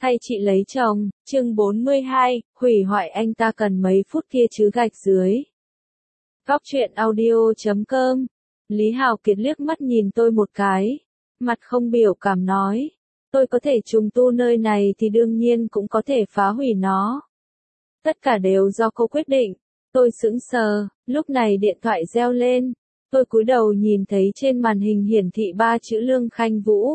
hay chị lấy chồng, chương 42, hủy hoại anh ta cần mấy phút kia chứ gạch dưới. Góc truyện audio.com. Lý Hào Kiệt liếc mắt nhìn tôi một cái, mặt không biểu cảm nói, tôi có thể trùng tu nơi này thì đương nhiên cũng có thể phá hủy nó. Tất cả đều do cô quyết định. Tôi sững sờ, lúc này điện thoại reo lên, tôi cúi đầu nhìn thấy trên màn hình hiển thị 3 chữ Lương Khanh Vũ.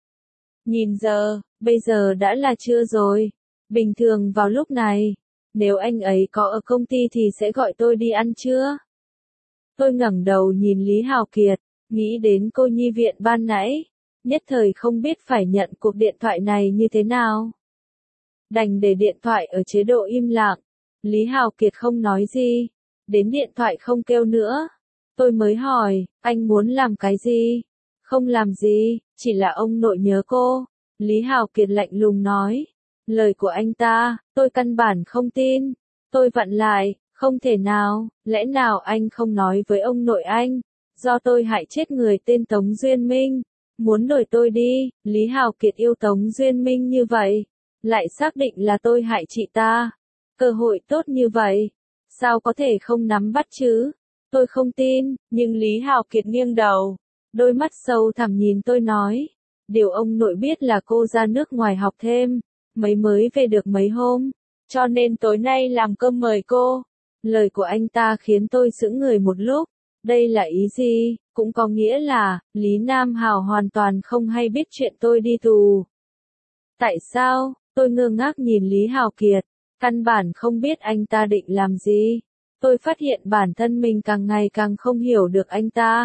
Nhìn giờ, bây giờ đã là trưa rồi. Bình thường vào lúc này, nếu anh ấy có ở công ty thì sẽ gọi tôi đi ăn trưa. Tôi ngẩng đầu nhìn Lý Hào Kiệt, nghĩ đến cô nhi viện ban nãy, nhất thời không biết phải nhận cuộc điện thoại này như thế nào. Đành để điện thoại ở chế độ im lặng, Lý Hào Kiệt không nói gì, đến điện thoại không kêu nữa. Tôi mới hỏi, anh muốn làm cái gì? Không làm gì, chỉ là ông nội nhớ cô. Lý Hào Kiệt lạnh lùng nói. Lời của anh ta, tôi căn bản không tin. Tôi vặn lại, không thể nào, lẽ nào anh không nói với ông nội anh? Do tôi hại chết người tên Tống Duyên Minh, muốn đuổi tôi đi. Lý Hào Kiệt yêu Tống Duyên Minh như vậy, lại xác định là tôi hại chị ta. Cơ hội tốt như vậy, sao có thể không nắm bắt chứ? Tôi không tin, nhưng Lý Hào Kiệt nghiêng đầu, đôi mắt sâu thẳm nhìn tôi nói, điều ông nội biết là cô ra nước ngoài học thêm, mới về được mấy hôm, cho nên tối nay làm cơm mời cô. Lời của anh ta khiến tôi sững người một lúc, đây là ý gì? Cũng có nghĩa là, Lý Nam Hào hoàn toàn không hay biết chuyện tôi đi tù. Tại sao? Tôi ngơ ngác nhìn Lý Hào Kiệt, căn bản không biết anh ta định làm gì. Tôi phát hiện bản thân mình càng ngày càng không hiểu được anh ta.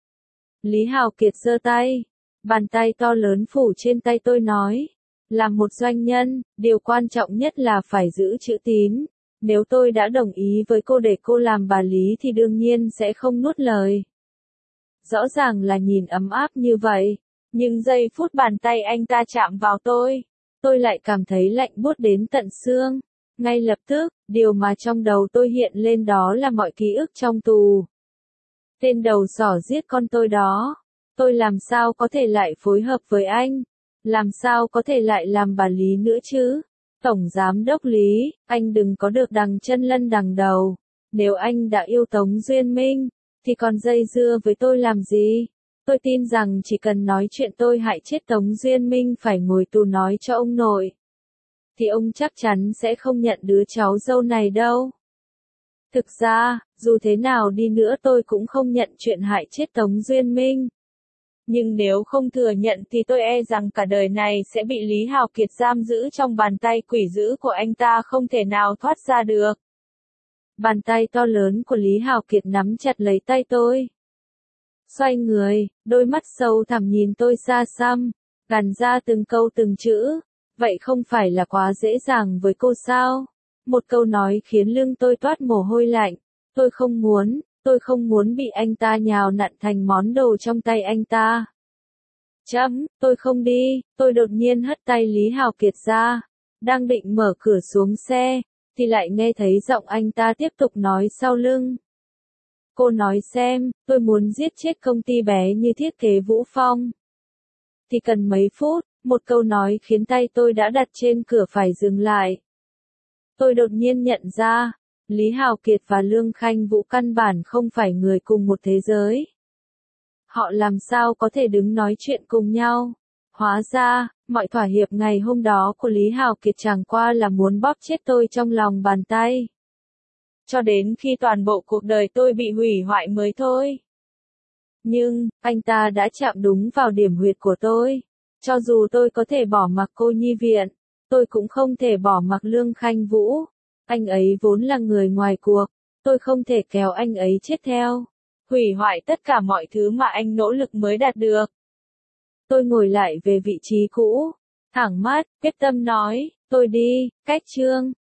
Lý Hào Kiệt giơ tay, bàn tay to lớn phủ trên tay tôi nói, làm một doanh nhân, điều quan trọng nhất là phải giữ chữ tín. Nếu tôi đã đồng ý với cô để cô làm bà Lý thì đương nhiên sẽ không nuốt lời. Rõ ràng là nhìn ấm áp như vậy, nhưng giây phút bàn tay anh ta chạm vào tôi lại cảm thấy lạnh buốt đến tận xương. Ngay lập tức, điều mà trong đầu tôi hiện lên đó là mọi ký ức trong tù. Tên đầu sỏ giết con tôi đó. Tôi làm sao có thể lại phối hợp với anh? Làm sao có thể lại làm bà Lý nữa chứ? Tổng Giám đốc Lý, anh đừng có được đằng chân lân đằng đầu. Nếu anh đã yêu Tống Duyên Minh, thì còn dây dưa với tôi làm gì? Tôi tin rằng chỉ cần nói chuyện tôi hại chết Tống Duyên Minh phải ngồi tù nói cho ông nội, thì ông chắc chắn sẽ không nhận đứa cháu dâu này đâu. Thực ra, dù thế nào đi nữa tôi cũng không nhận chuyện hại chết Tống Duyên Minh. Nhưng nếu không thừa nhận thì tôi e rằng cả đời này sẽ bị Lý Hào Kiệt giam giữ trong bàn tay quỷ dữ của anh ta không thể nào thoát ra được. Bàn tay to lớn của Lý Hào Kiệt nắm chặt lấy tay tôi. Xoay người, đôi mắt sâu thẳm nhìn tôi xa xăm, gằn ra từng câu từng chữ. Vậy không phải là quá dễ dàng với cô sao? Một câu nói khiến lưng tôi toát mồ hôi lạnh. Tôi không muốn bị anh ta nhào nặn thành món đồ trong tay anh ta. Tôi không đi. Tôi đột nhiên hất tay Lý Hào Kiệt ra, đang định mở cửa xuống xe, thì lại nghe thấy giọng anh ta tiếp tục nói sau lưng. Cô nói xem, tôi muốn giết chết công ty bé như Thiết Kế Vũ Phong thì cần mấy phút. Một câu nói khiến tay tôi đã đặt trên cửa phải dừng lại. Tôi đột nhiên nhận ra, Lý Hào Kiệt và Lương Khanh Vũ căn bản không phải người cùng một thế giới. Họ làm sao có thể đứng nói chuyện cùng nhau? Hóa ra, mọi thỏa hiệp ngày hôm đó của Lý Hào Kiệt chẳng qua là muốn bóp chết tôi trong lòng bàn tay. Cho đến khi toàn bộ cuộc đời tôi bị hủy hoại mới thôi. Nhưng, anh ta đã chạm đúng vào điểm huyệt của tôi. Cho dù tôi có thể bỏ mặc cô nhi viện, tôi cũng không thể bỏ mặc Lương Khanh Vũ. Anh ấy vốn là người ngoài cuộc, tôi không thể kéo anh ấy chết theo, hủy hoại tất cả mọi thứ mà anh nỗ lực mới đạt được. Tôi ngồi lại về vị trí cũ, thẳng mắt, quyết tâm nói, tôi đi, cách chương.